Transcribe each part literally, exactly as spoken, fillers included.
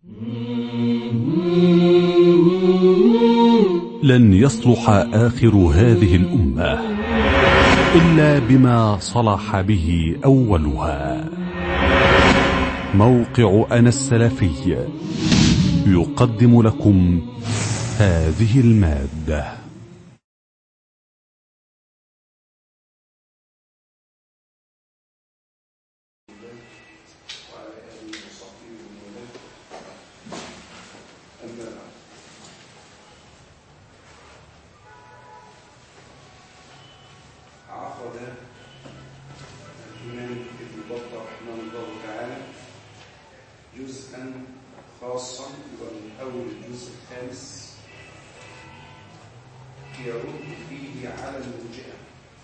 لن يصلح آخر هذه الأمة إلا بما صلح به أولها. موقع أنا السلفي يقدم لكم هذه المادة. عقد الإمام ابن بطة رحمه الله تعالى جزءا خاصا ومن أول الجزء الخامس يرد فيه على المرجئة،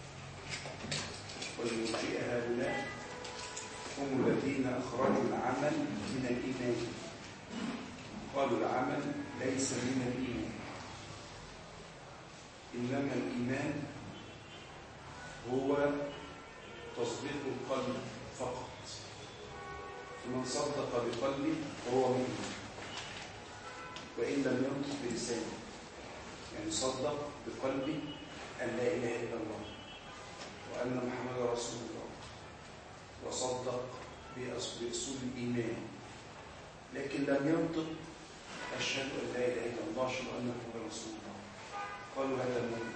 والمرجئة هؤلاء هم الذين أخرجوا العمل من الإيمان. قالوا العمل ليس من الإيمان، إنما الإيمان هو تصديق القلب فقط، فمن صدق بقلبه فهو مؤمن وإن لم ينطق بلسانه، يعني صدق بقلبه أن لا إله إلا الله وأن محمد رسول الله، وصدق بأصول الإيمان، لكن لم ينطق أشهد أن لا إله إلا الله أشهد أن محمد رسول الله. قالوا هذا المؤمن.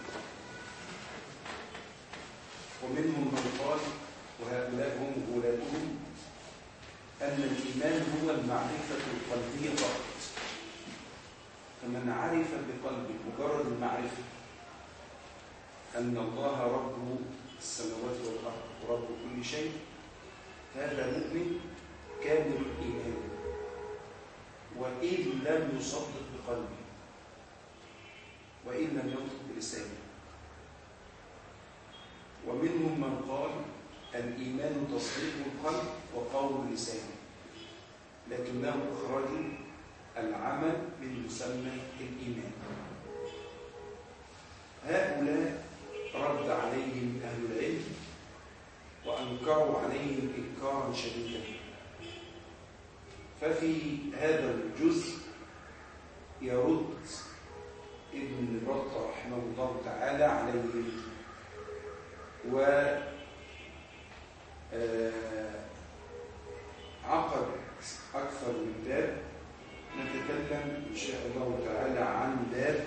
ومنهم من قال، وهؤلاء هم أولادهم، أن الإيمان هو المعرفة القلبية فقط، فمن عرف بقلبه مجرد المعرفة أن الله رب السماوات والأرض ورب كل شيء، هذا مؤمن كامل الإيمان وإن لم يصدق بقلبه وإن لم ينطق بلسانه. ومنهم من قال الإيمان تصديق القلب وقول اللسان، لكنهم أخرجوا العمل من مسمى الإيمان. هؤلاء رد عليهم أهل العلم وأنكروا عليهم إنكارا شديدا. ففي هذا الجزء يرد ابن بطة رحمه الله تعالى عليهم، وعقد أكثر من باب. نتكلم إن شاء الله تعالى عن باب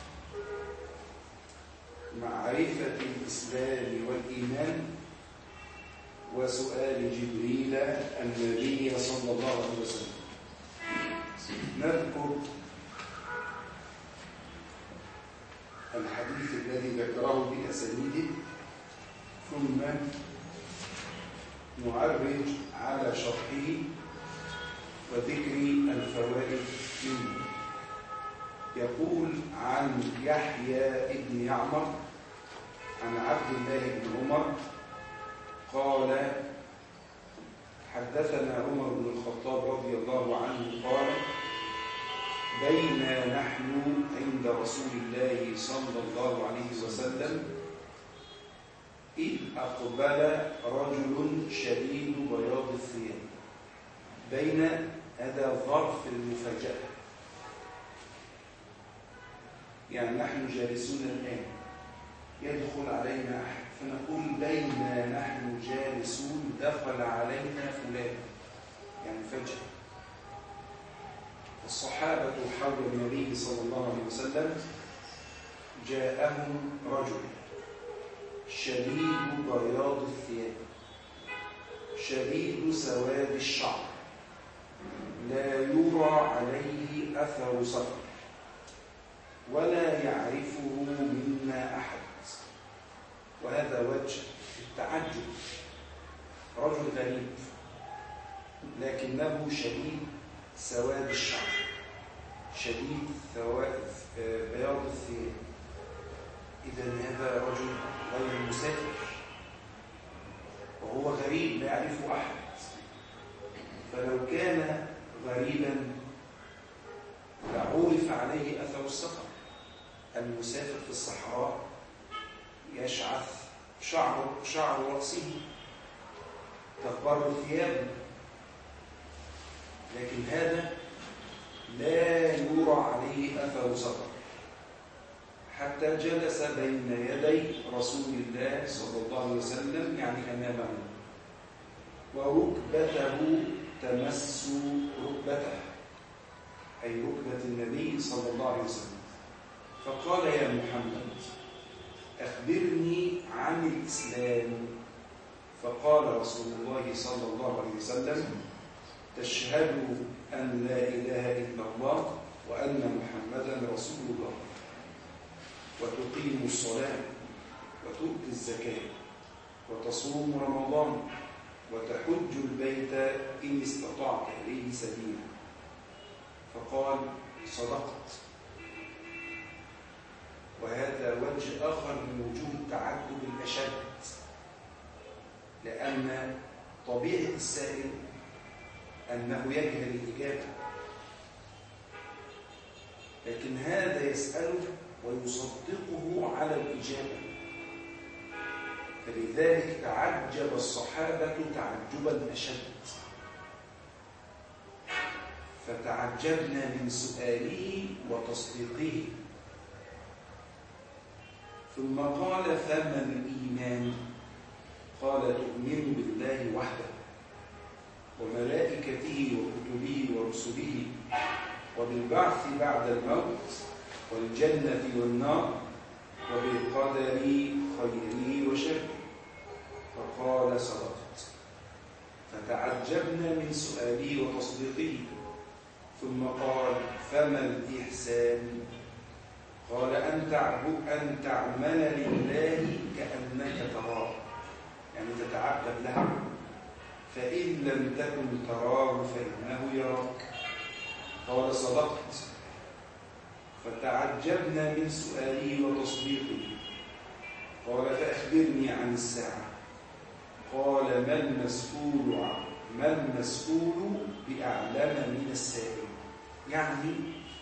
معرفة الإسلام والإيمان وسؤال جبريل النبي صلى الله عليه وسلم. نذكر الحديث الذي ذكره بأسانيده، ثم نعرج على شرحه وذكر الفوائد منه. يقول عن يحيى ابن يعمر عن عبد الله بن عمر قال حدثنا عمر بن الخطاب رضي الله عنه قال بينا نحن عند رسول الله صلى الله عليه وسلم إذ أقبل رجل شديد بياض الثياب. بين هذا ظرف المفاجأة، يعني نحن جالسون الآن يدخل علينا أحد فنقول بينما نحن جالسون دخل علينا فلان، يعني فجأة. الصحابة حول النبي صلى الله عليه وسلم جاءهم رجل شديد بياض الثياب شديد سواد الشعر لا يرى عليه أثر سفر ولا يعرفه منا أحد. وهذا وجه التعجب، رجل غريب لكنه شديد سواد الشعر شديد بياض الثياب، إذن هذا رجل غير مسافر وهو غريب لا يعرفه أحد. فلو كان غريبا لعرف عليه أثر السفر. المسافر في الصحراء يشعث شعر شعر رأسه تخبر ثيابه، لكن هذا يرى عليه أثر سفر، حتى جلس بين يدي رسول الله صلى الله عليه وسلم، يعني أمامه، وركبته تمس ركبته، أي ركبة النبي صلى الله عليه وسلم. فقال: يا محمد، أخبرني عن الإسلام. فقال رسول الله صلى الله عليه وسلم: تشهد أن لا إله إلا الله وأن محمدا رسول الله، وتقيم الصلاة، وتؤتي الزكاة، وتصوم رمضان، وتحج البيت إن استطعت إليه سبيلا. فقال: صدقت. وهذا وجه آخر من وجوه التعجب الأشد، لأن طبيعة السائل أنه يجهل الإجابة، لكن هذا يسأله ويصدقه على الإجابة. فلذلك تعجب الصحابة تعجبا أشد، فتعجبنا من سؤاله وتصديقه. ثم قال: فما الإيمان؟ قال: تؤمن بالله وحده وملائكته وكتبه ورسله وبالبعث بعد الموت والجنة والنار وبالقدر خيره وشره. فقال: صدقت. فتعجبنا من سؤاله وتصديقه. ثم قال: فما الإحسان؟ قال: أن تعبد أن تعمل لله كأنك تراه، يعني تتعبد له، فإن لم تكن تراه فإنه يراك. قال: صدقت. فتعجبنا من سؤاله وتصديقه. قال: فأخبرني عن الساعة. قال: ما المسؤول ما المسؤول بأعلم من السائل. يعني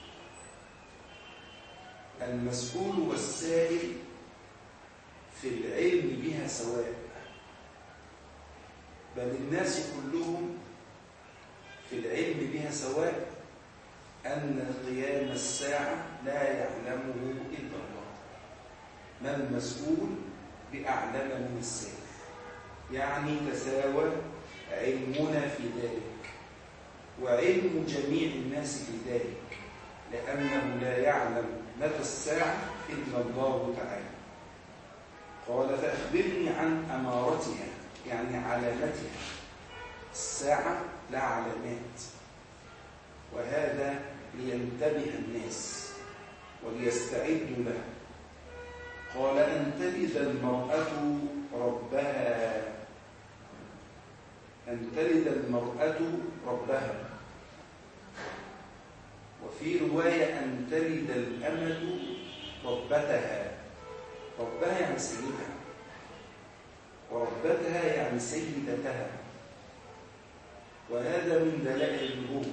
المسؤول والسائل في العلم بها سواء، بل الناس كلهم في العلم بها سواء، أن قيام الساعة لا يعلمه إلا الله. ما المسؤول بأعلم من السائل، يعني تساوى علمنا في ذلك وعلم جميع الناس في ذلك، لأنه لا يعلم متى الساعة إلا الله تعالى. قال: فأخبرني عن أمارتها، يعني علامتها. الساعة لا علامات، وهذا لينتبه الناس وليستعدوا له. قال: أن تلد المرأة ربها أن تلد المرأة ربها وفي رواية أن تلد الأمة ربتها. ربها يعني سيدها، وربتها يعني سيدتها. وهذا من دلائل النبوة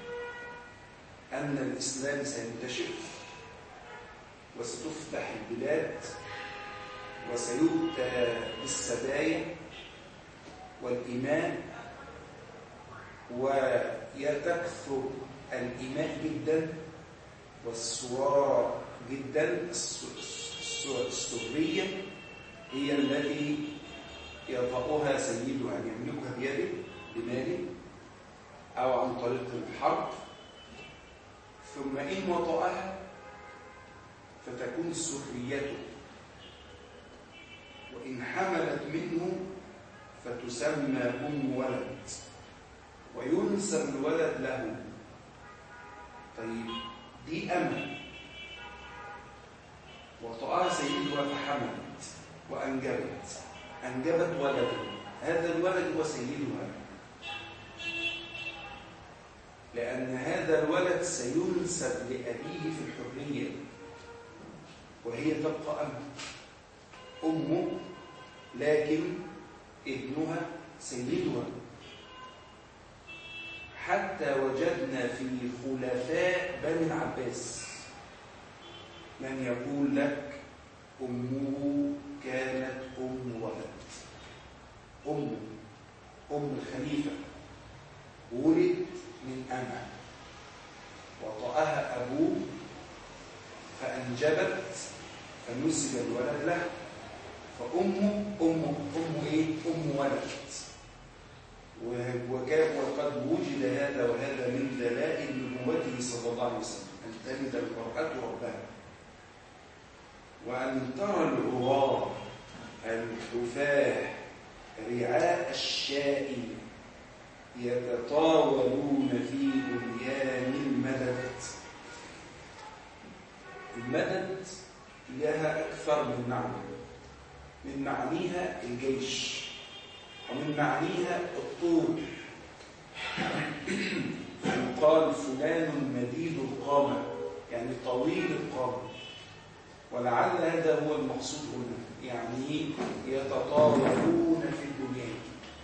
أن الإسلام سينتشر وستفتح البلاد وسيؤتى بالسبايا والإيمان، ويتكثر الإيمان جدا والسوار جدا. السرية هي التي يطأها سيدها، أن يملكها بيده بماله أو عن طريق الحرب، ثم إن وطأها فتكون سريته، وإن حملت منه فتسمى أم ولد وينسب الولد له. طيب، دي أمة وطأها سيدها فحملت وأنجبت أنجبت ولدا، هذا الولد هو سيدها، لأن هذا الولد سينسب لأبيه في الحرية، وهي تبقى أمه أمه لكن ابنها سيدها. حتى وجدنا في خلفاء بني العباس من يقول لك أمه كانت أم ولد، أمه أم الخليفة ولد من أمه وطأها أبوه فأنجبت فنسب الولد له، فأمه أمه أمه إيه؟ أم ولد. وقد وجد هذا وهذا من دلائل نبوته صلى الله عليه وسلم، أن تلد المرأة ربها، وأن ترى العراة الحفاة رعاء الشاء يتطاولون في بنيان المدد. المدد لها أكثر من معنى، من معانيها الجيش، ومن معانيها الطول. يقال فلان مديد القامة، يعني طويل القامة، ولعل هذا هو المقصود هنا، يعني يتطاولون في البنيان.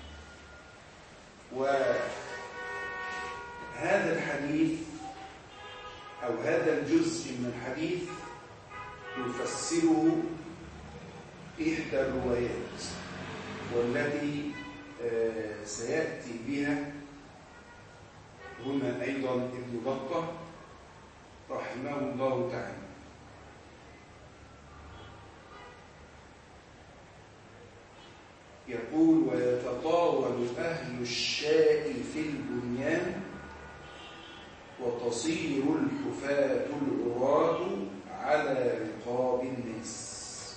وهذا الحديث أو هذا الجزء من الحديث يفسره إحدى الروايات، والتي سيأتي بها هنا أيضا ابن بطة رحمه الله تعالى. يقول: ويتطاول أهل الشاء في البنيان وتصير الحفاة العراة على رقاب الناس.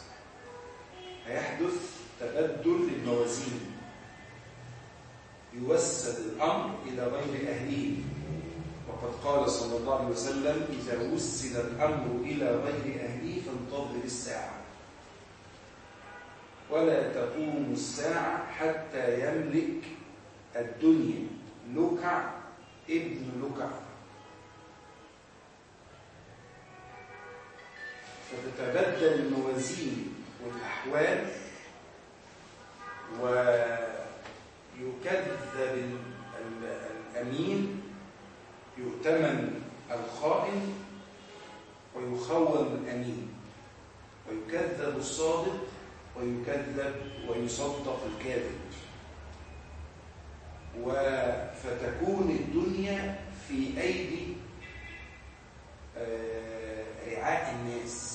هيحدث تبدل للموازين، يوسد الأمر إلى غير أهله، وقد قال صلى الله عليه وسلم: إذا وسد الأمر إلى غير أهله فانتظر الساعة، ولا تقوم الساعة حتى يملك الدنيا لكع ابن لكع، فتتبدل الموازين والأحوال، ويكذب الأمين، يؤتمن الخائن، ويخون الأمين، ويكذب الصادق، ويكذب ويصدق الكاذب، فتكون الدنيا في أيدي رعاء الناس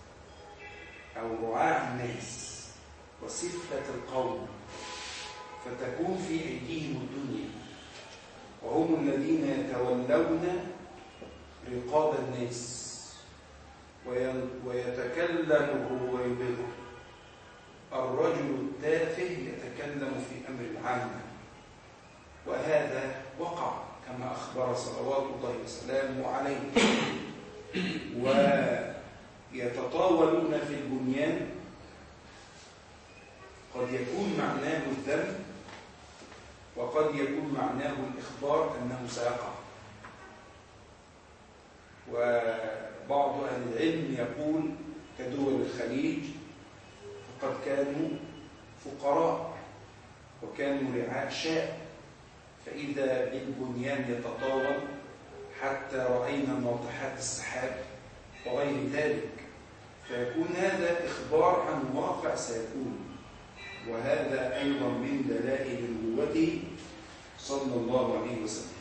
أو رعاع الناس وسفة القوم، فتكون في أيديهم الدنيا، وهم الذين يتولون رقاب الناس ويتكلم ويبغض. الرجل التافه يتكلم في أمر العامة، وهذا وقع كما أخبر صلوات الله وسلامه عليه. ويتطاولون في البنيان قد يكون معناه الذم، وقد يكون معناه الإخبار أنه سيقع. وبعض أهل العلم يقول كدول الخليج فقد كانوا فقراء وكانوا رعاء شاء، فإذا بالبنيان يتطاول حتى رأينا ناطحات السحاب وغير ذلك، فيكون هذا إخبار عن واقع سيكون، وهذا أيضا من دلائل نبوته صلى الله عليه وسلم.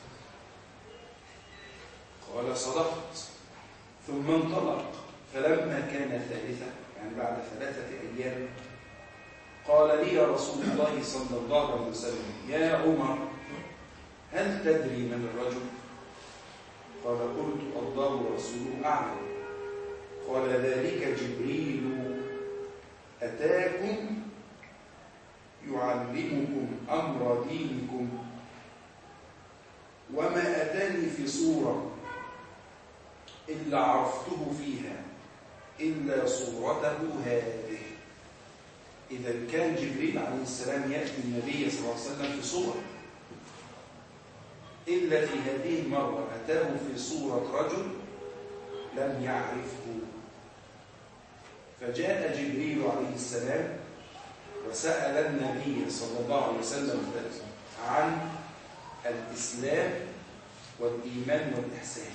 قال: صدقت. ثم انطلق، فلما كان ثالثة، يعني بعد ثلاثة أيام، قال لي يا رسول الله صلى الله عليه وسلم: يا عمر، هل تدري من الرجل؟ قال: قلت: الله ورسوله أعلم. قال: ذلك جبريل أتاكم يعلمكم أمر دينكم، وما أتاني في صورة إلا عرفته فيها إلا صورته هذه. إذا كان جبريل عليه السلام يأتي النبي صلى الله عليه وسلم في صورة، إلا في هذه المرة أتاه في صورة رجل لم يعرفه. فجاء جبريل عليه السلام وسأل النبي صلى الله عليه وسلم عن الإسلام والإيمان والإحسان،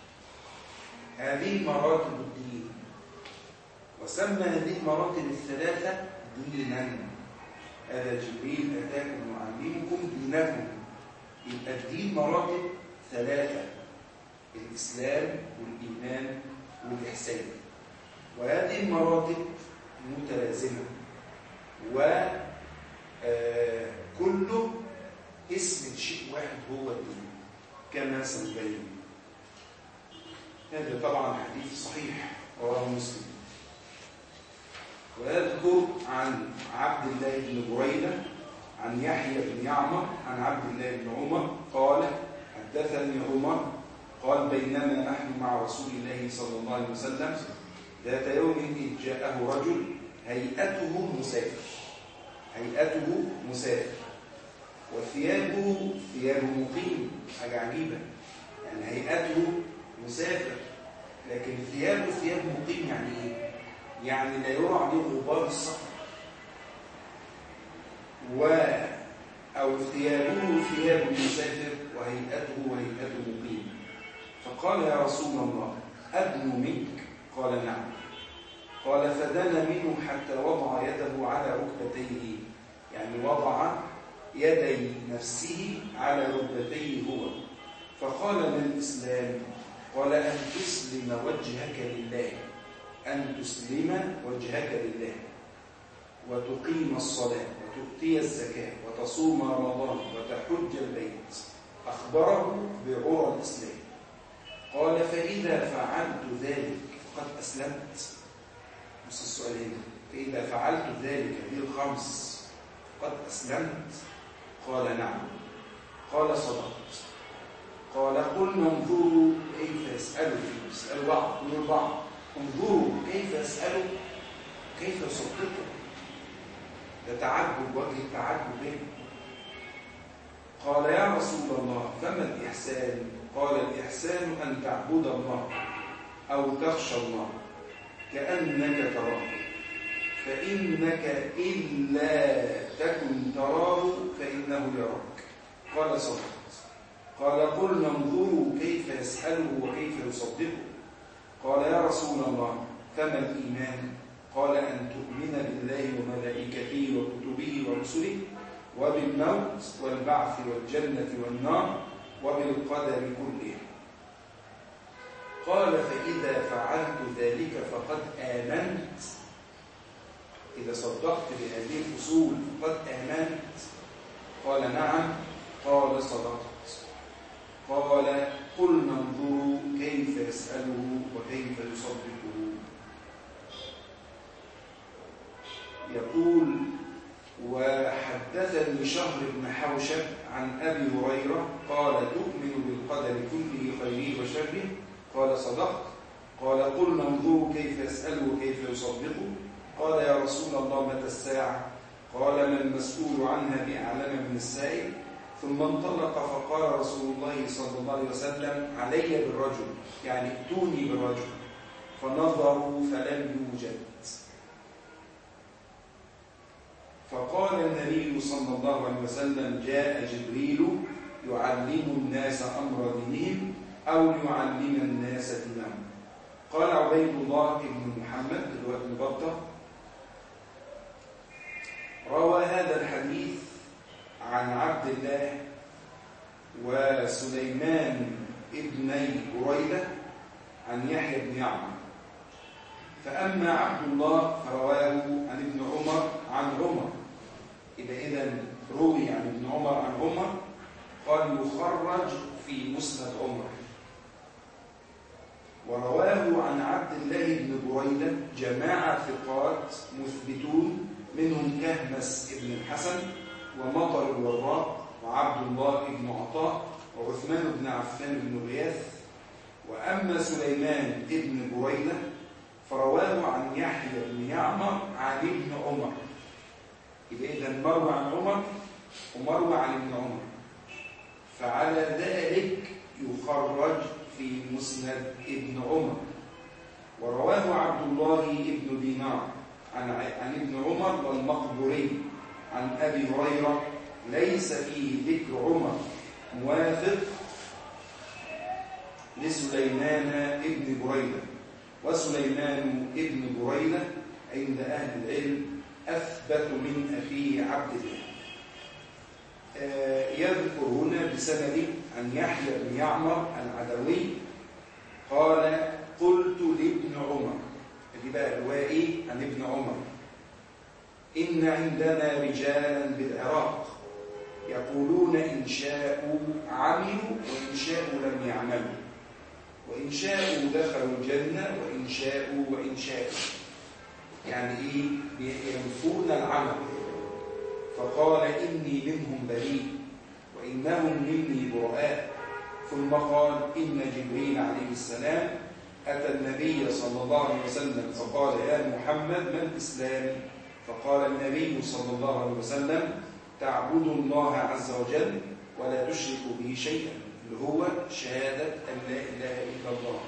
هذه مراتب الدين، وسمى هذه المراتب الثلاثة دينا. هذا جبريل أتاكم يعلمكم دينكم، يبقى الدين مراتب ثلاثة: الإسلام والإيمان والإحسان، وهذه المراتب متلازمة، وكله اسم شيء واحد هو الدين كما سنبين. هذا طبعا حديث صحيح رواه مسلم. ويذكر عن عبد الله بن بريدة عن يحيى بن يعمر عن عبد الله بن عمر قال حدثني عمر قال بينما نحن مع رسول الله صلى الله عليه وسلم ذات يوم إذ جاءه رجل هيئته مسافر هيئته مسافر وثيابه ثياب مقيم، حاجة عجيبة، يعني هيئته مسافر لكن ثيابه ثياب مقيم. يعني ايه؟ يعني لا يرى عليه غبار السفر. و أو ثيابه ثياب مسافر وهيئته هيئة مقيم. فقال يا رسول الله أدنو منك؟ قال نعم. قال فدنا منه حتى وضع يده على ركبتيه، يعني وضع يدي نفسه على ركبتيه هو. فقال ما الإسلام؟ قال أن تسلم وجهك لله أن تسلم وجهك لله وتقيم الصلاة وتؤتي الزكاة وتصوم رمضان وتحج البيت. أخبره بعرى الإسلام. قال فإذا فعلت ذلك فقد أسلمت. بص السؤال هنا، فإذا فعلت ذلك هذه الخمس قد أسلمت؟ قال نعم. قال صدقت. قال قلنا انظروا كيف يسألوا فيه، يسألوا بعض يقولوا بعض انظروا كيف يسألوا كيف يصدقوا. ده تعجب، وجه التعجب به. قال يا رسول الله فما الإحسان؟ قال الإحسان أن تعبد الله أو تخشى الله كأنك تراه فإنك إن لا تكن تراه فإنه يراك. قال صدقت. قال قلنا انظروا كيف يسأله وكيف يصدقه. قال يا رسول الله فما الإيمان؟ قال أن تؤمن بالله وملائكته وكتبه ورسله وبالموت والبعث والجنة والنار وبالقدر كله. قال فإذا فعلت ذلك فقد آمنت. إذا صدقت بهذه الأصول فقد آمنت. قال نعم. قال صدقت. قال قلنا انظروا كيف يسأله وكيف يصدقه. يقول وحدثني شهر بن حوشب عن أبي هريرة قال تؤمن بالقدر كله خيره وشره؟ قال صدقت. قال قلنا انظروا كيف يسأله وكيف يصدقه. قال يا رسول الله متى الساعة؟ قال ما المسؤول عنها بأعلم من السائل. ثم انطلق فقال رسول الله صلى الله عليه وسلم علي بالرجل، يعني ائتوني بالرجل. فنظروا فلم يوجد. فقال النبي صلى الله عليه وسلم جاء جبريل يعلم الناس أمر دينهم أو يعلم الناس دينهم. قال عبيد الله بن محمد بن بطة روى هذا الحديث عن عبد الله وسليمان ابني بريدة عن يحيى بن يعمر. فأما عبد الله فرواه عن ابن عمر عن عمر. إذا إذن روي عن ابن عمر عن عمر قال يخرج في مسند عمر. ورواه عن عبد الله بن بريدة جماعة ثقات مثبتون منهم كهمس بن الحسن ومطر الوراق وعبد الله بن عطاء وعثمان بن عفان بن غياث. وأما سليمان بن بريدة فرواه عن يحيى بن يعمر عن ابن عمر. إذا مروى عن عمر ومروى عن ابن عمر، فعلى ذلك يخرج في مسند ابن عمر. ورواه عبد الله بن دينار عن عن ابن عمر والمقبوري عن أبي هريرة ليس فيه ذكر عمر موافق لسليمان ابن بريدة. وسليمان ابن بريدة عند أهل العلم أثبت من أخيه عبد الله. آه يذكر هنا بسند عن يحيى بن يعمر العدوي قال قلت لابن عمر، اللي بقى الوائي عن ابن عمر: إن عندنا رجالا بالعراق يقولون إن شاءوا عملوا وإن شاءوا لم يعملوا، وإن شاءوا دخلوا الجنة وإن شاءوا وإن شاءوا، يعني إيه؟ ينفون العمل. فقال: إني منهم بريء وإنهم مني براء. ثم قال: إن جبريل عليه السلام أتى النبي صلى الله عليه وسلم فقال: يا محمد ما الإسلام؟ فقال النبي صلى الله عليه وسلم: تعبد الله عز وجل ولا تشرك به شيئا، اللي هو شهادة أن لا إله إلا الله،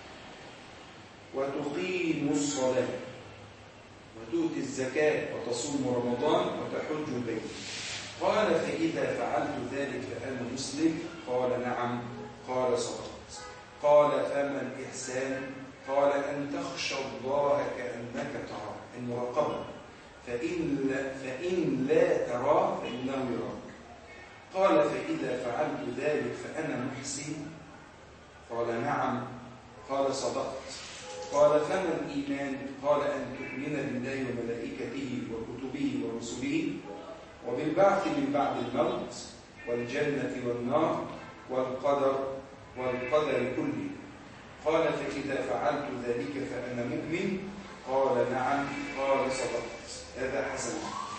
وتقيم الصلاة وتؤتي الزكاة وتصوم رمضان وتحج البيت. قال: فإذا فعلت ذلك فأنا مسلم؟ قال: نعم. قال: صدقت. قال: فما الإحسان؟ قال: أن تخشى الله كأنك تراه، المراقبة، فإن لا, فإن لا تراه فإنه يراك. قال: فإذا فعلت ذلك فأنا محسن؟ قال: نعم. قال: صدقت. قال: فما الإيمان؟ قال: أن تؤمن بالله وملائكته وكتبه ورسله وبالبعث من بعد الموت والجنة والنار والقدر والقدر كله. قال: فإذا فعلت ذلك فأنا مؤمن؟ قال: نعم. قال: صدقت. هذا حسن.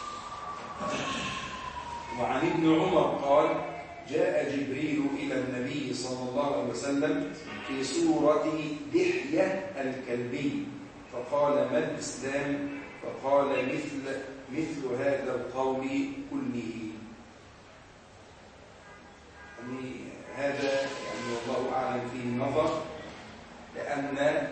وعن ابن عمر قال: جاء جبريل إلى النبي صلى الله عليه وسلم في سورة دحية الكلبي فقال: ما الإسلام؟ فقال: مثل مثل هذا القول كله. يعني هذا يعني والله أعلم فيه نظر، لأن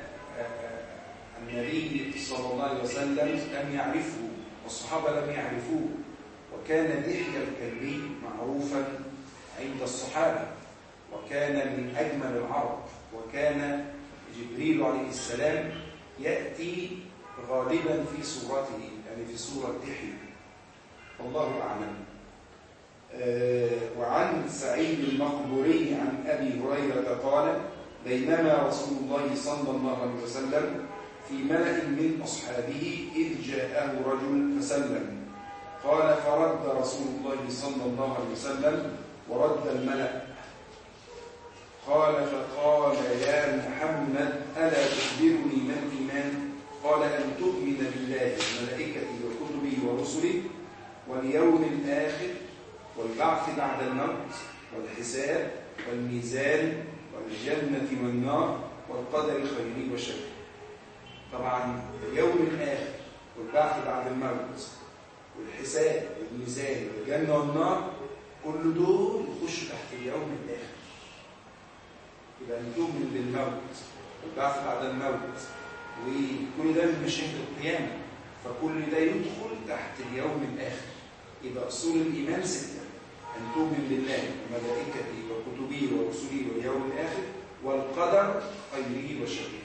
النبي صلى الله عليه وسلم لم يعرفه والصحابة لم يعرفوه، وكان دحية الكلبي معروفا عند الصحابة، وكان من أجمل العرب، وكان جبريل عليه السلام يأتي غالبا في صورته، يعني في صورة دحية، والله أعلم. آه وعن سعيد المقبوري عن أبي هريرة قال: بينما رسول الله صلى الله عليه وسلم في ملأ من أصحابه إذ جاءه رجل فسلم. قال: فرد رسول الله صلى الله عليه وسلم ورد الملأ. قال: فقال: يا محمد ألا تخبرني ما الإيمان؟ قال: أن تؤمن بالله وملائكته وكتبه ورسله واليوم الآخر والبعث بعد الموت والحساب والميزان والجنة والنار والقدر خيره وشره. طبعا اليوم الآخر والبعث بعد الموت والحساب والميزان والجنة والنار كل دول يخشوا تحت اليوم الآخر. يبقى أن تؤمن بالموت والبعث بعد الموت وكل ده من مشاهد القيامة، فكل ده يدخل تحت اليوم الآخر. يبقى أصول الإيمان ستة: أن تؤمن بالله وملائكته وكتبه ورسله واليوم الآخر والقدر خيره وشره.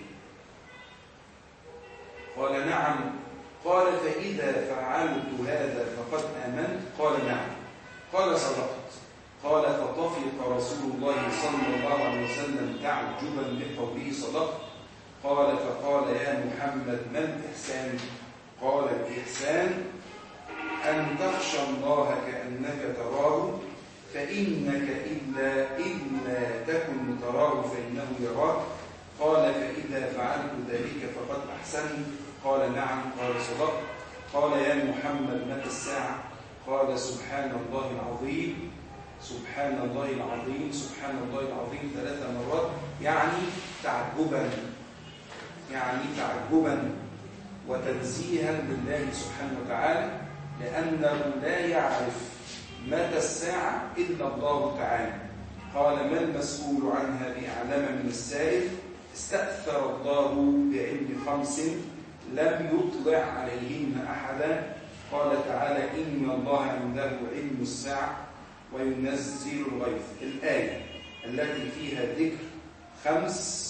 قال: نعم. قال: فإذا فعلت هذا فقد آمنت؟ قال: نعم. قال: صدقت. قال: فطفق رسول الله صلى الله عليه وسلم تعجبا لقوله صدقت. قال: فقال: يا محمد ما الإحسان؟ قال: الإحسان أن تخشى الله كأنك تراه، فإنك إلا إلا تكن تراه فإنه يراك. قال: فإذا فعلت ذلك فقد أحسنت. قال: نعم. قال: صدقت. قال: يا محمد متى الساعة؟ قال: سبحان الله العظيم سبحان الله العظيم سبحان الله العظيم ثلاث مرات، يعني تعجبا يعني تعجبا وتنزيها لله سبحانه وتعالى، لأنه لا يعرف متى الساعة إلا الله تعالى. قال: ما المسؤول عنها بأعلم من السائل؟ استأثر الله بعلم خمس لم يطلع عليهن أحدا. قال تعالى: إن الله عنده علم الساعة وينزل الغيث. الآية التي فيها ذكر خمس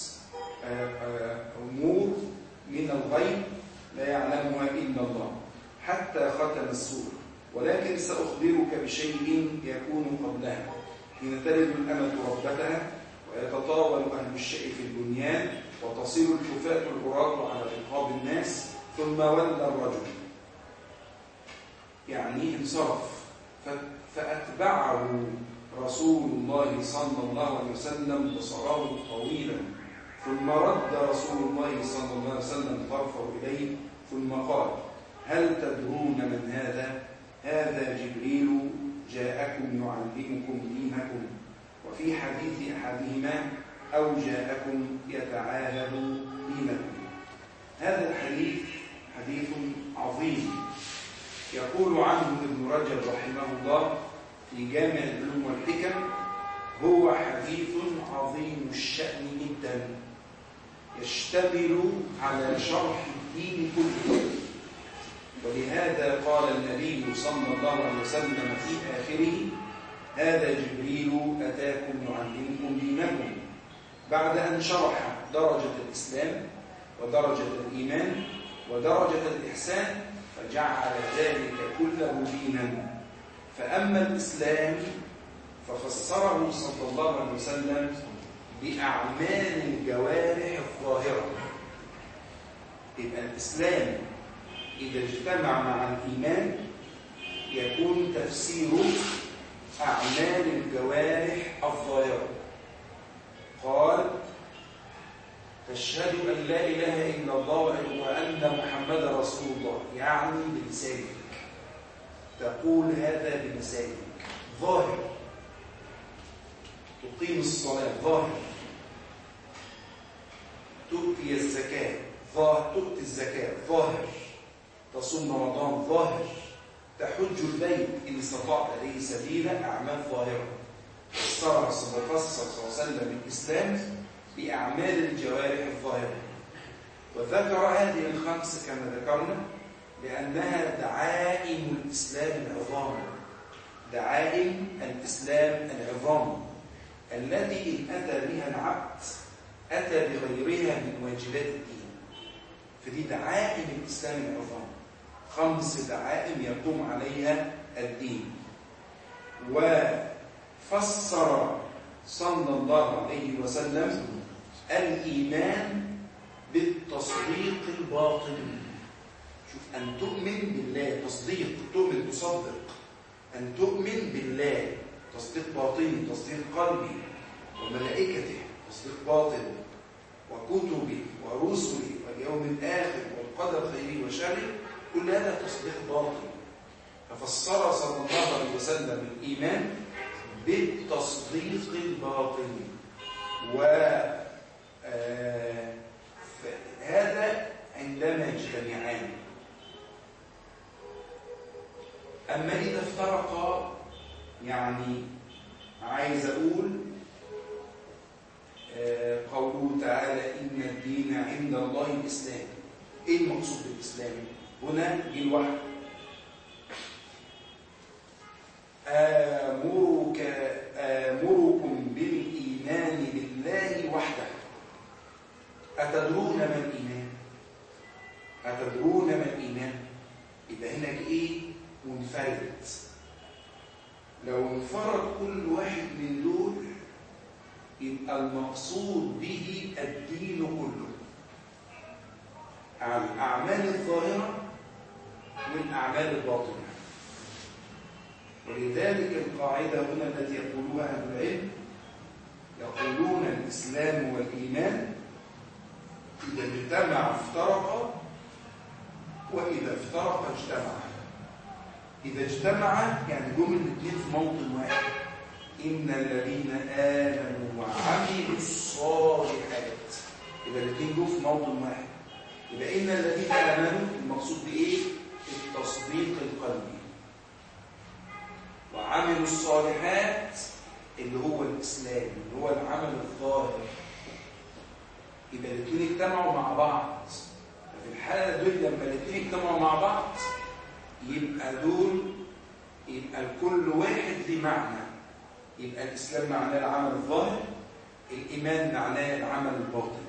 أمور من الغيب لا يعلمها إلا الله حتى ختم السورة. ولكن سأخبرك بشيء يكون قبلها: حين تلد الأمة ربتها ويتطاول أهل الشيء في البنيان وتصير الكفاة العراة على رقاب الناس ثم ولى الرجل، يعني انصرف، فأتبعه رسول الله صلى الله عليه وسلم بصره طويلا، ثم رد رسول الله صلى الله عليه وسلم طرفه إليه ثم قال: هل تدرون من هذا؟ هذا جبريل جاءكم يعلمكم دينكم، وفي حديث أحدهما: أو جاءكم يتعاهد دينكم. هذا الحديث حديث عظيم، يقول عنه ابن رجب رحمه الله في جامع العلوم والحكم: هو حديث عظيم الشأن جدا، يشتمل على شرح الدين كله. ولهذا قال النبي صلى الله عليه وسلم في آخره: هذا جبريل أتاكم يعلمكم دينكم، بعد أن شرح درجة الإسلام ودرجة الإيمان ودرجة الإحسان، فجعل ذلك كله دينا. فأما الإسلام ففسره صلى الله عليه وسلم بأعمال الجوارح الظاهرة. يبقى الإسلام إذا اجتمع مع الإيمان يكون تفسيره أعمال الجوارح الظاهرة. قال: تشهد أن لا إله إلا الله وأن محمد رسول الله، يعني بلسانك، تقول هذا بلسانك ظاهر، تقيم الصلاة ظاهر، تؤتي الزكاة ظاهر، تؤتي الزكاة ظاهر، تصوم رمضان ظاهر، تحج البيت إن استطعت إليه سبيلا، أعمال ظاهرة. فسر صلى الله عليه وسلم الإسلام بأعمال الجوارح الظاهرة، وذكر هذه الخمس كما ذكرنا لأنها دعائم الإسلام العظام، دعائم الإسلام العظام التي إن أتى بها العبد أتى بغيرها من واجبات الدين. فدي دعائم الإسلام العظام، خمس دعائم يقوم عليها الدين. وفسر صلى الله عليه وسلم الإيمان بالتصديق الباطن. شوف، أن تؤمن بالله تصديق، تؤمن تصدق، أن تؤمن بالله تصديق باطني، تصديق قلبي، وملائكته تصديق باطن، وكتبه ورسله واليوم الآخر والقدر خيره وشره، كل هذا تصديق باطن. ففسر صلى الله عليه وسلم الإيمان بالتصديق الباطن. وهذا عندما يجتمعان. أما إذا افترقا، يعني عايز أقول قوله تعالى: إن الدين عند الله الإسلام. إيه المقصود بالإسلام؟ هنا جه الوحي: آمرك آمركم بالإيمان بالله وحده. أتدرون ما الإيمان؟ أتدرون ما الإيمان؟ يبقى هنا إيه؟ منفرد. لو انفرد كل واحد من دول يبقى المقصود به الدين كله، الأعمال الظاهرة والأعمال الباطنة. ولذلك القاعدة هنا التي يقولوها أهل العلم، يقولون الإسلام والإيمان إذا اجتمع افترقا، وإذا افترق اجتمع. إذا اجتمع يعني جم الاثنين في موطن واحد: إن الذين آمنوا وعملوا الصالحات. يبقى الاثنين جم في موطن واحد. يبقى إن الذين آمنوا المقصود بإيه؟ التصديق القلبي. وعملوا الصالحات اللي هو الإسلام، اللي هو العمل الظاهر. يبقى الاثنين اجتمعوا مع بعض. ففي الحالة دول لما الاثنين اجتمعوا مع بعض يبقى دول يبقى كل واحد له معنى. يبقى الإسلام معناه العمل الظاهر، الإيمان معناه العمل الباطن.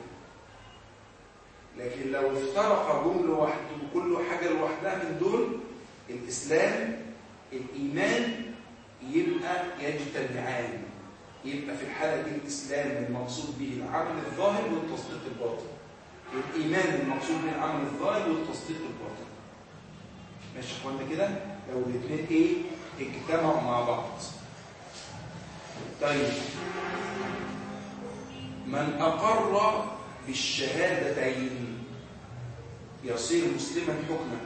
لكن لو افترق جمله لوحده وكل حاجة لوحدها من دول، الإسلام الإيمان، يبقى يجتمعان. يبقى في الحالة دي الإسلام المقصود به العمل الظاهر والتصديق الباطن، والإيمان المقصود به العمل الظاهر والتصديق الباطن. ماشي يا اخوانا كده؟ لو الاثنين ايه اجتمعوا مع بعض. طيب، من أقر بالشهادتين يصير مسلما حكما،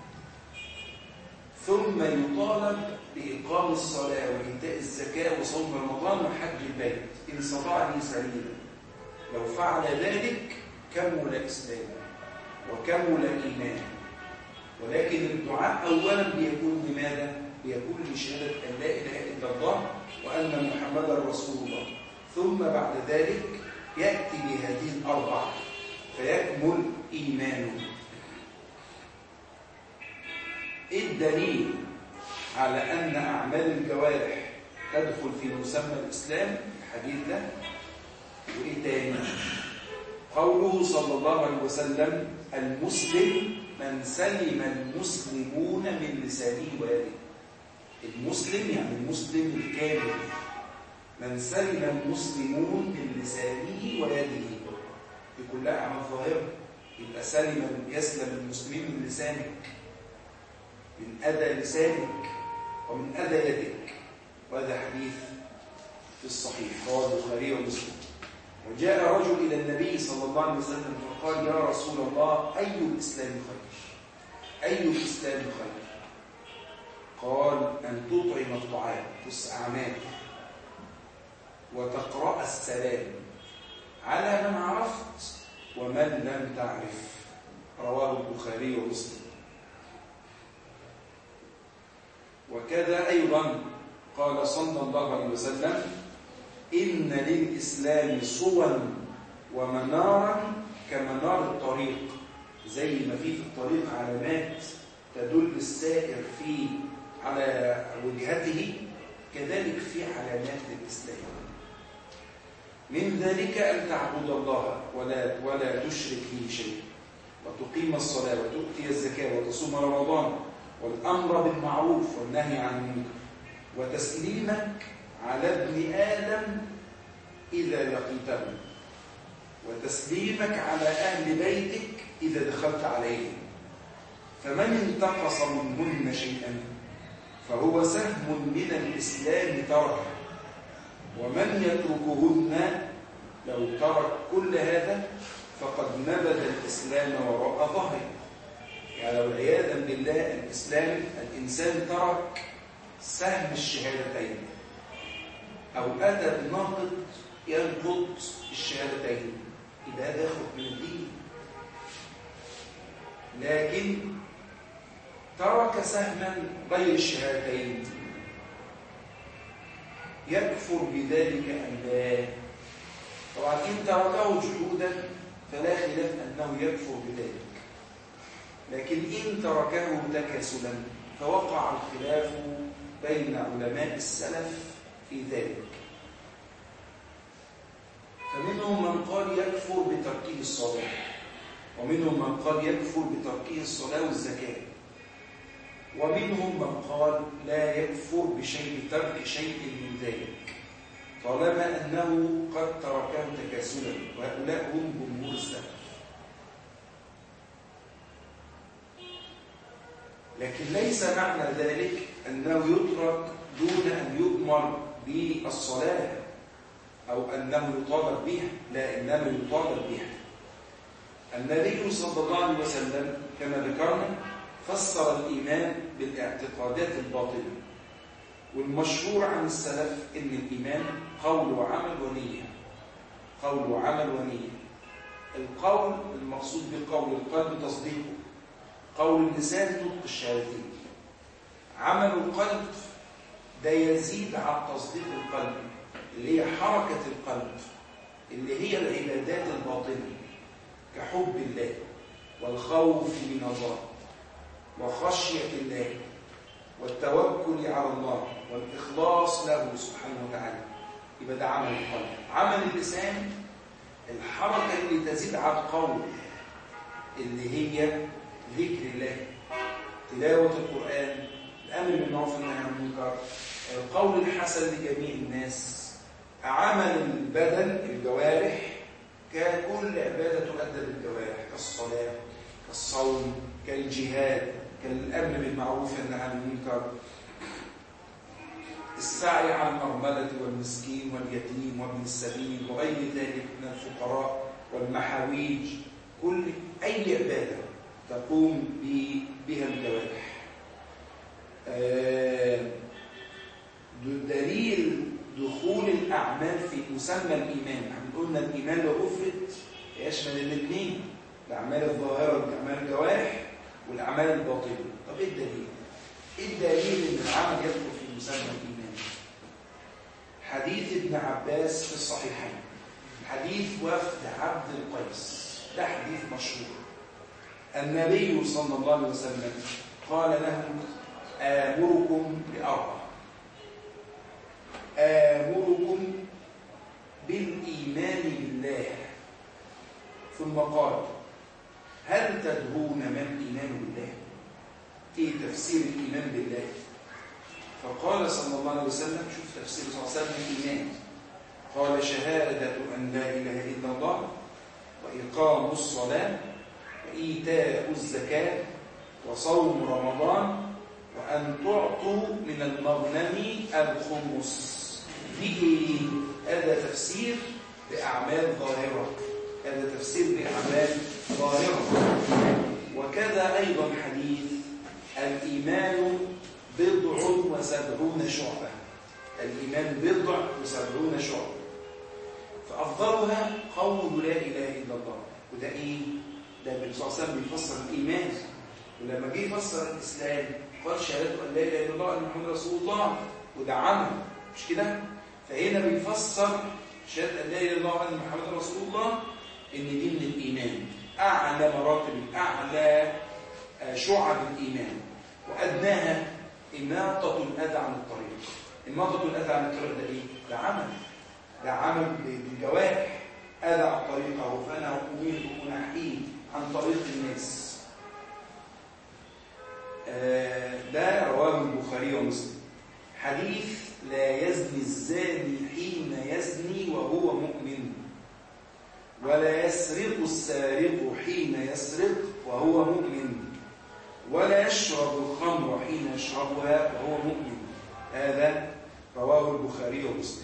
ثم يطالب بإقام الصلاة وإيتاء الزكاة وصوم رمضان وحج البيت إن استطاع لي سبيلا. لو فعل ذلك كمل إسلامه وكمل إيمانه. ولكن الدعاء أولا بيكون لماذا؟ بيكون لشهادة أن لا إله إلا الله وأن محمدا رسول الله، ثم بعد ذلك يأتي بهذه الأربع فيكمل إيمانه. الدليل على أن أعمال الجوارح تدخل في مسمى الإسلام الحديث ده. وإيه تاني؟ قوله صلى الله عليه وسلم: المسلم من سلم المسلمون من لسانه ويده. المسلم يعني المسلم الكامل، من سلم المسلمون من لسانه ويده. دي كلها أعمال ظاهرة. يبقى سلم يسلم المسلمين من لسانك، من أذى لسانك ومن أذى يدك. وهذا حديث في الصحيح رواه البخاري ومسلم. وجاء رجل إلى النبي صلى الله عليه وسلم فقال: يا رسول الله، أي الإسلام خير؟ أي الإسلام خير؟ قال: أن تطعم الطعام، تسع أعمال، وتقرأ السلام على من عرفت ومن لم تعرف. رواه البخاري ومسلم. وكذا أيضا قال صلى الله عليه وسلم: إن للإسلام صوا ومنارا كمنار الطريق. زي ما في في الطريق علامات تدل السائر في على وجهته، كذلك في علامات للإسلام. من ذلك أن تعبد الله ولا ولا تشرك به شيء، وتقيم الصلاة وتؤتي الزكاة وتصوم رمضان، والأمر بالمعروف والنهي عن المنكر، وتسليمك على ابن آدم إذا لقيته، وتسليمك على أهل بيتك إذا دخلت عليهم. فمن انتقص منهن شيئا فهو سهم من الإسلام ترك، ومن يتركهن لو ترك كل هذا فقد نبذ الإسلام وراء ظهره. يعني لو عياذا بالله الإسلام الإنسان ترك سهم الشهادتين أو أتى بناقض ينقض الشهادتين، يبقى هذا يخرج من الدين. لكن ترك سهما غير الشهادتين، يكفر بذلك أم لا؟ طبعا إن تركه جحودا فلا خلاف أنه يكفر بذلك، لكن إن تركه تكاسلا فوقع الخلاف بين علماء السلف في ذلك. فمنهم من قال يكفر بتركه الصلاة، ومنهم من قال يكفر بتركه الصلاة والزكاة، ومنهم من قال لا يكفر بشيء ترك شيء من ذلك طالما أنه قد تركه تكاسلا، وهؤلاء هم جمهور السلف. لكن ليس معنى ذلك أنه يترك دون أن يؤمر بالصلاة أو أنه يطالب بها، لا، إنما يطالب بها. النبي صلى الله عليه وسلم كما ذكرنا فسر الإيمان بالاعتقادات الباطنة، والمشهور عن السلف إن الإيمان قول وعمل ونية، قول وعمل ونية. القول المقصود بقول القلب تصديقه، قول اللسان نطق الشهادتين، عمل القلب ده يزيد على تصديق القلب اللي هي حركة القلب اللي هي العبادات الباطنة كحب الله والخوف من الله وخشية الله والتوكل على الله والإخلاص له سبحانه وتعالى. يبقى ده عمل القلب. عمل اللسان الحركة اللي تزيد على القول اللي هي ذكر الله، تلاوة القرآن، الأمر بالمعروف والنهي عن المنكر، القول الحسن لجميع الناس، عمل البدن الجوارح ككل عبادة تؤدى بالجوارح، كالصلاة، كالصوم، كالجهاد، كالأمر بالمعروف والنهي عن المنكر، السعي على الأرملة والمسكين واليتيم وابن السبيل وغير ذلك من الفقراء والمحاويج. كل أي عبادة تقوم بها الجوارح. دليل دخول الأعمال في مسمى الإيمان. احنا قلنا الإيمان لو أفرد يشمل الاثنين، الأعمال الظاهرة والأعمال الجوارح والأعمال الباطنة. طب إيه الدليل؟ إيه الدليل إن العمل يدخل في مسمى الإيمان؟ حديث ابن عباس في الصحيحين، حديث وفد عبد القيس، ده حديث مشهور. النبي صلى الله عليه وسلم قال لهم: آمركم بأربع، آمركم بالإيمان بالله. ثم قال: هل تدرون ما الإيمان بالله؟ إيه تفسير الإيمان بالله؟ فقال صلى الله عليه وسلم، شوف تفسير صلى الله عليه وسلم الإيمان، قال: شهادة أن لا إله إلا الله، وإقام الصلاة، وإيتاء الزكاة، وصوم رمضان، وأن تعطوا من المغنم الخمس. دي هذا تفسير بأعمال ظاهرة، هذا تفسير بأعمال ظاهرة. وكذا أيضا حديث: الإيمان بضع وسبعون شعبة، الإيمان بضع وسبعون شعبة، فأفضلها قول لا إله إلا الله. وده إيه؟ ده النبي صلى الله عليه وسلم بيفسر الإيمان، ولما جه يفسر الإسلام قال: شهادة أن لا إله إلا الله وأن محمد رسول الله، وده عمل، مش كده؟ فهنا بيفسر شهادة أن لا إله إلا الله وأن محمد رسول الله إن دي من الإيمان، أعلى مراتب، أعلى شعب الإيمان، وأدناها إماطة الأذى عن الطريق. إماطة الأذى عن الطريق ده إيه؟ ده عمل، ده عمل بالجوارح. أذى عن طريقه فأنا أمير أنحيه عن طريق الناس. ده رواه البخاري ومسلم. حديث: لا يزني الزاني حين يزني وهو مؤمن، ولا يسرق السارق حين يسرق وهو مؤمن، ولا يشرب الخمر حين يشربها وهو مؤمن. هذا رواه البخاري ومسلم.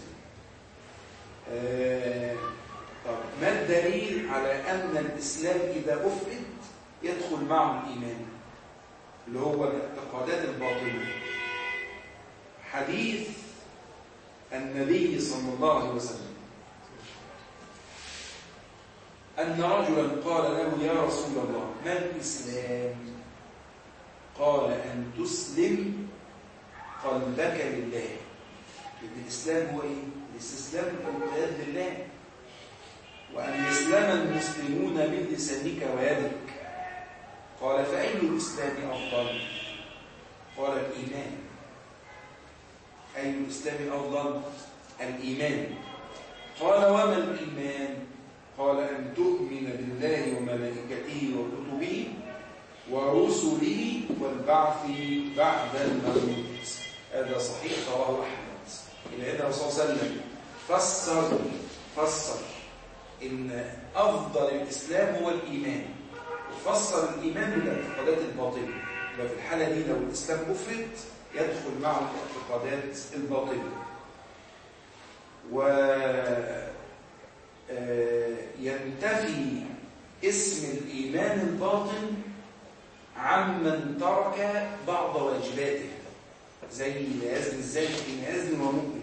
آه طب ما الدليل على أن الإسلام إذا أفرد يدخل معه الإيمان اللي هو الاعتقادات الباطنة؟ حديث النبي صلى الله عليه وسلم أن رجلا قال له: يا رسول الله، ما الإسلام؟ قال: أن تسلم قلبك لله. الإسلام هو إيه؟ الاستسلام والانقياد لله. وأن يسلم المسلمون من لسانك ويدك. قال: فأي الإسلام أفضل؟ قال: الإيمان. أي الإسلام أفضل؟ الإيمان. قال: وما الإيمان؟ قال: أن تؤمن بالله وملائكته وكتبه ورسله والبعث بعد الموت. هذا صحيح، رواه أحمد. إلى هنا الرسول صلى الله عليه وسلم فسر فسر إن أفضل الإسلام هو الإيمان، وفسر الإيمان بالاعتقادات الباطنة. يبقى في الحالة دي لو الإسلام أفرد يدخل معه الاعتقادات الباطنة. وينتفي اسم الإيمان الباطن عمن ترك بعض واجباته، زي لا يزني الزاني حين يزني وهو مؤمن.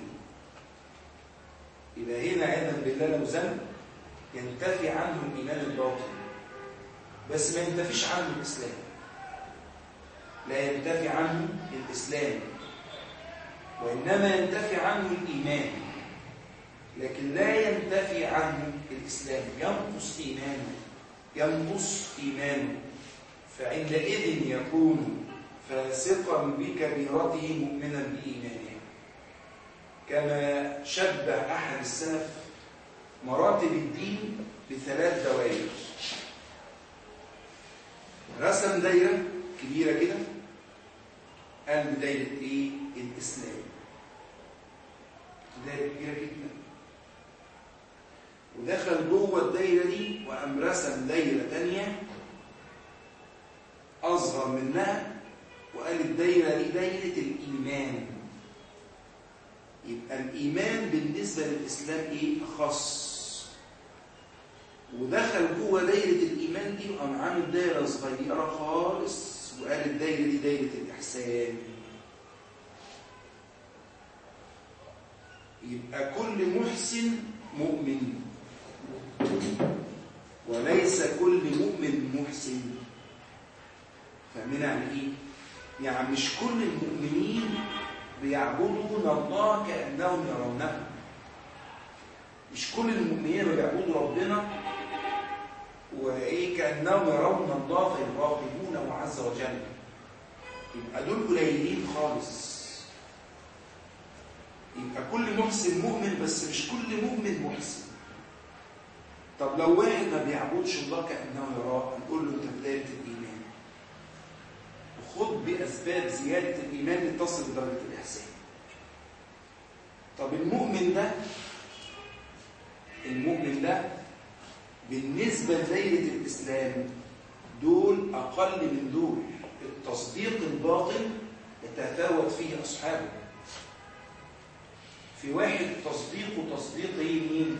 يبقى هنا عياذا بالله لو زنى ينتفي عنه الإيمان الباطن، بس ما ينتفيش عنه الإسلام. لا ينتفي عنه الإسلام، وإنما ينتفي عنه الإيمان، لكن لا ينتفي عنه الإسلام. ينقص إيمانه، ينقص إيمانه، فعندئذ يكون فاسقا بكبيرته مؤمنا بإيمانه. كما شبه أحد السلف مراتب الدين بثلاث دوائر. رسم دايرة كبيرة كده، قال دايرة إيه؟ الإسلام. دايرة كبيرة جدا رسم دايرة تانية أصغر منها وقال الدايرة دي دايرة الإيمان. يبقى الإيمان بالنسبة للإسلام إيه؟ خاص. ودخل جوه دايرة الإيمان دي وقام عامل دايرة صغيرة خالص وقال الدايرة دي دايرة الإحسان. يبقى كل محسن مؤمن وليس كل مؤمن محسن. فاهمين يعني ايه؟ يعني مش كل المؤمنين بيعبدون الله كأنهم يرونه. مش كل المؤمنين بيعبدوا ربنا وايه كأنهم يرون الله فيراقبونه عز وجل. يبقى دول قليلين خالص. يبقى كل محسن مؤمن بس مش كل مؤمن محسن. طب لو واحد ما بيعبدش الله كأنه يراه نقول له انت في دايرة الإيمان وخد بأسباب زيادة الإيمان لتصل لدرجة الإحسان. طب المؤمن ده المؤمن ده بالنسبة لدايرة الإسلام دول أقل من دول. التصديق الباطن يتفاوت فيه أصحابه. في واحد تصديقه تصديق مين؟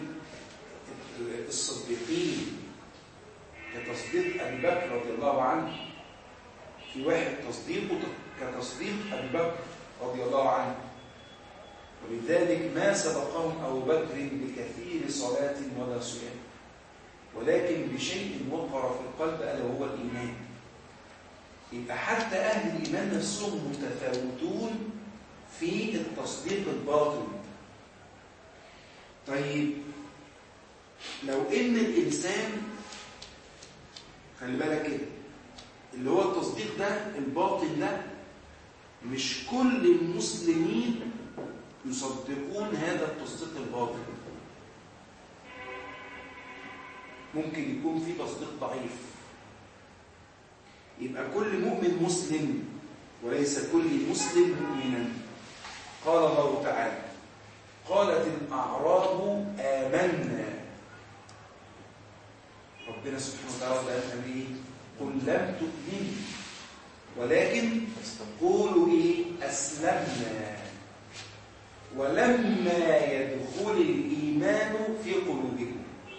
الصديقين كتصديق أبي بكر رضي الله عنه. في واحد تصديقه كتصديق أبي بكر رضي الله عنه. ولذلك ما سبقهم أبو بكر بكثير صلاة ولا صيام ولكن بشيء وقر في القلب ألا وهو الإيمان. يبقى حتى أهل الإيمان نفسهم متفاوتون في التصديق الباطن. طيب لو إن الإنسان خلي بالك كده اللي هو التصديق ده الباطن ده مش كل المسلمين يصدقون هذا التصديق الباطن. ممكن يكون في تصديق ضعيف. يبقى كل مؤمن مسلم وليس كل مسلم مؤمنا. قال الله تعالى قالت الأعراب آمنا. ربنا سبحانه وتعالى قال ايه؟ قل لم تؤمنوا ولكن قولوا ايه؟ أسلمنا ولما يدخل الإيمان في قلوبكم.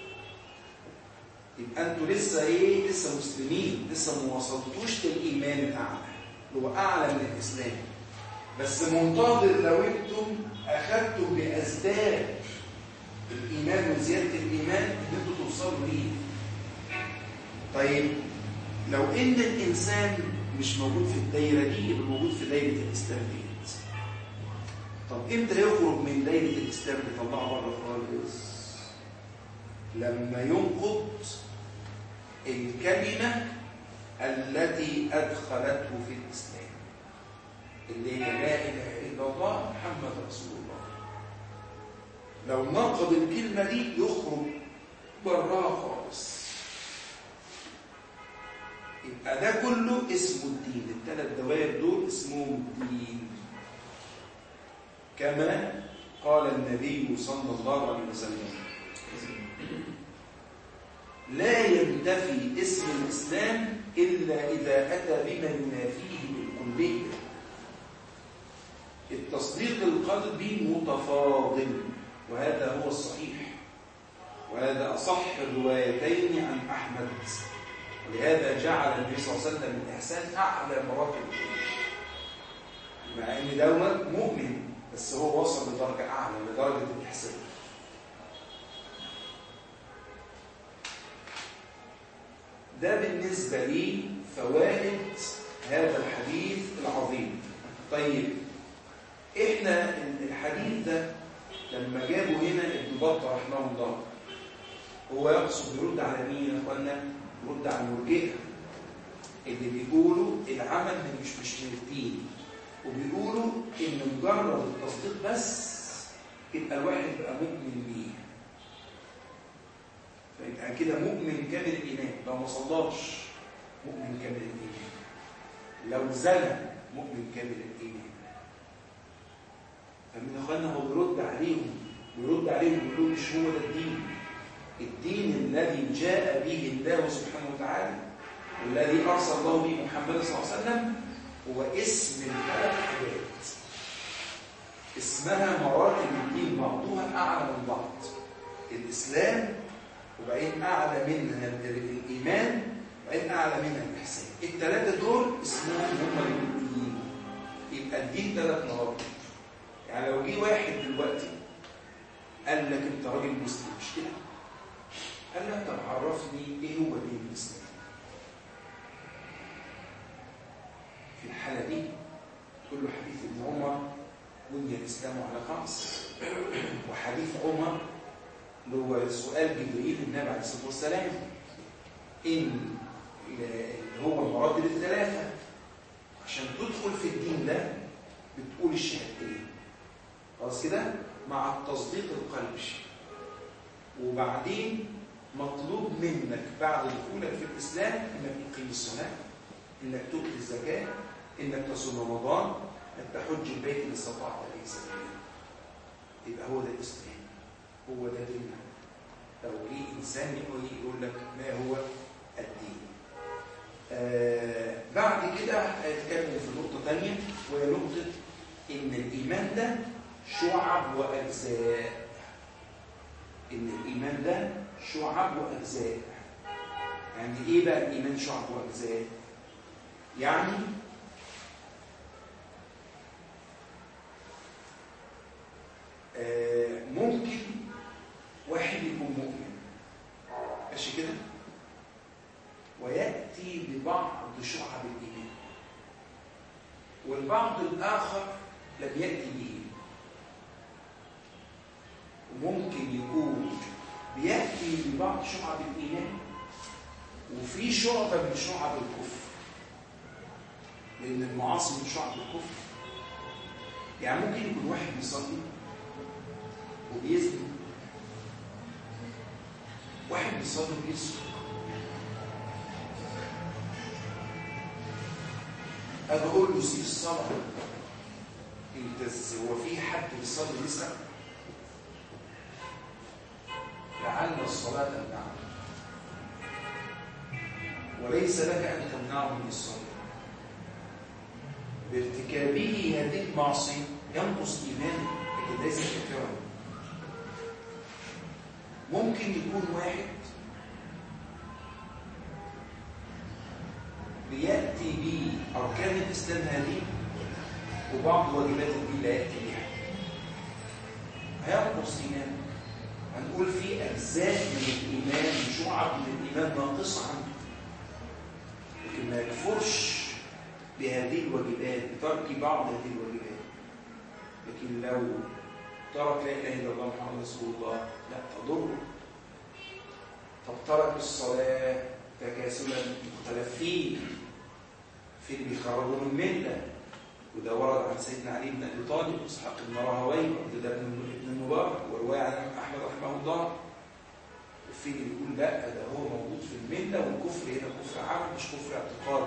يبقى أنتوا لسه إيه؟ لسه مسلمين، لسه ما وصلتوش للإيمان الأعلى اللي هو أعلى من الإسلام، بس منتظر لو أنتم أخذتم بأسباب الإيمان وزيادة الإيمان إن أنتوا توصلوا ليه. طيب لو إن الإنسان مش موجود في الدايرة دي يبقى موجود في دايرة الإسلام دي. طب امتى يخرج من دايره الاسلام يطلعه بره خالص؟ لما ينقض الكلمه التي ادخلته في الاسلام اللي هي لا اله الا الله محمد رسول الله. لو نقض الكلمه دي يخرج براها خالص. يبقى ده كله اسمه الدين. الثلاث دوائر دول اسمهم الدين كما قال النبي صلى الله عليه وسلم لا ينتفي اسم الإسلام إلا إذا أتى بما ينافيه بالكلية. التصديق القلبي متفاضل وهذا هو الصحيح وهذا أصح الروايتين عن أحمد. ولهذا جعل النبي صلى الله عليه وسلم الإحسان أعلى مراتب مع أن دوت مؤمن بس هو وصل لدرجة أعلى لدرجة الإحسان. ده بالنسبة لي فوائد هذا الحديث العظيم. طيب إحنا الحديث ده لما جابوا هنا ابن بطة رحمه الله هو يقصد يرد على مين يا أخوانا؟ يرد على المرجئة اللي بيقولوا العمل مش مش من الدين وبيقولوا إن مجرد التصديق بس يبقى الواحد بقى مؤمن بيه. فيبقى كده مؤمن كامل الإيمان. لو ما صلاش مؤمن كامل الإيمان. لو زنى مؤمن كامل الإيمان. فمن أخوانا هو بيرد عليهم ويرد عليهم ويقول مش هو ده الدين. الدين الذي جاء به الله سبحانه وتعالى والذي أرسل الله به محمد صلى الله عليه وسلم هو اسم ثلاث حاجات اسمها مراتب الدين، بعضها أعلى من بعض. الإسلام، وبعدين أعلى منها الإيمان، وبعدين أعلى منها الإحسان. الثلاثة دول اسمهم هم الدين. يبقى الدين ثلاث مراتب. يعني لو جه واحد دلوقتي قال لك أنت راجل مسلم، مش كده؟ قال لك طب عرفني إيه هو دين الإسلام؟ في الحالة دي تقول له حديث ابن عمر بني الإسلام على خمس، وحديث عمر اللي هو سؤال جبريل النبي عليه الصلاة والسلام إن اللي هو المراتب الثلاثة. عشان تدخل في الدين ده بتقول الشهادتين، خلاص كده، مع التصديق القلبي. وبعدين مطلوب منك بعد دخولك في الإسلام إنك تقيم الصلاة، إنك تؤتي الزكاة، إنك تصوم رمضان، إنك تحج البيت إن استطعت إليه سبيلا. يبقى هو ده الإسلام، هو ده ديننا. لو جه إنسان يقول لك ما هو الدين. آه بعد كده هنتكلم في نقطة ثانية، وهي نقطة إن الإيمان ده شعب وأجزاء. إن الإيمان ده شعب وأجزاء. يعني إيه بقى الإيمان شعب وأجزاء؟ يعني آه ممكن واحد يكون مؤمن ماشي كده ويأتي ببعض شعب الإيمان، والبعض الآخر لم يأتي به. وممكن يكون بيأتي ببعض شعب الإيمان وفي شعبة من شعب الكفر، لأن المعاصي من شعب الكفر. يعني ممكن يكون واحد بيصلي وبيزني، واحد بيصلي وبيسرق. أنا أقول له سيب الصلاة، أنت هو في حد بيصلي ويسرق؟ لعل الصلاة تمنعه، وليس لك أن تمنعه من الصلاة. بارتكابه هذه المعصية ينقص إيمانه، لكن ليس كافرا. ممكن يكون واحد بيأتي بأركان الإسلام هذه وبعض واجبات الدين لا يأتي بها، هينقص إيمانه. هنقول في أجزاء من الإيمان، شعب من الإيمان ناقصة عنه، لكن ما يكفرش بهذه الواجبات، بترك بعض هذه الواجبات. لكن لو ترك لا إله إلا الله محمد رسول الله لا تضره. طب ترك الصلاة تكاسلا مختلف فيه، في اللي بيخرجوا من الملة، وده ورد عن سيدنا علي بن أبي طالب وإسحاق بن راهويه وعبد الله بن المبارك ورواية عن أحمد رحمه الله. وفي اللي بيقول لا ده هو موجود في الملة، والكفر هنا كفر عام مش كفر اعتقاد.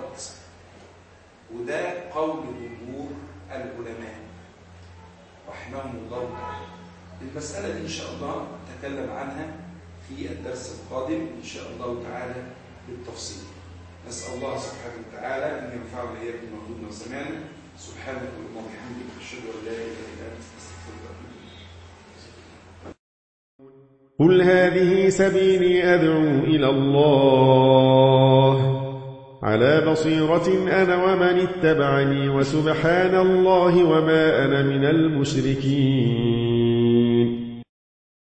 وده قول جمهور العلماء رحمهم الله تعالى. المسألة دي إن شاء الله نتكلم عنها في الدرس القادم إن شاء الله تعالى بالتفصيل. نسأل الله سبحانه وتعالى أن ينفعنا وإياكم بما قلنا وسمعنا. سبحانك اللهم وبحمدك أشهد أن لا إله إلا أنت أستغفرك وأتوب إليك. قل هذه سبيلي أدعو إلى الله على بصيرة أنا ومن اتبعني، وسبحان الله وما أنا من المشركين.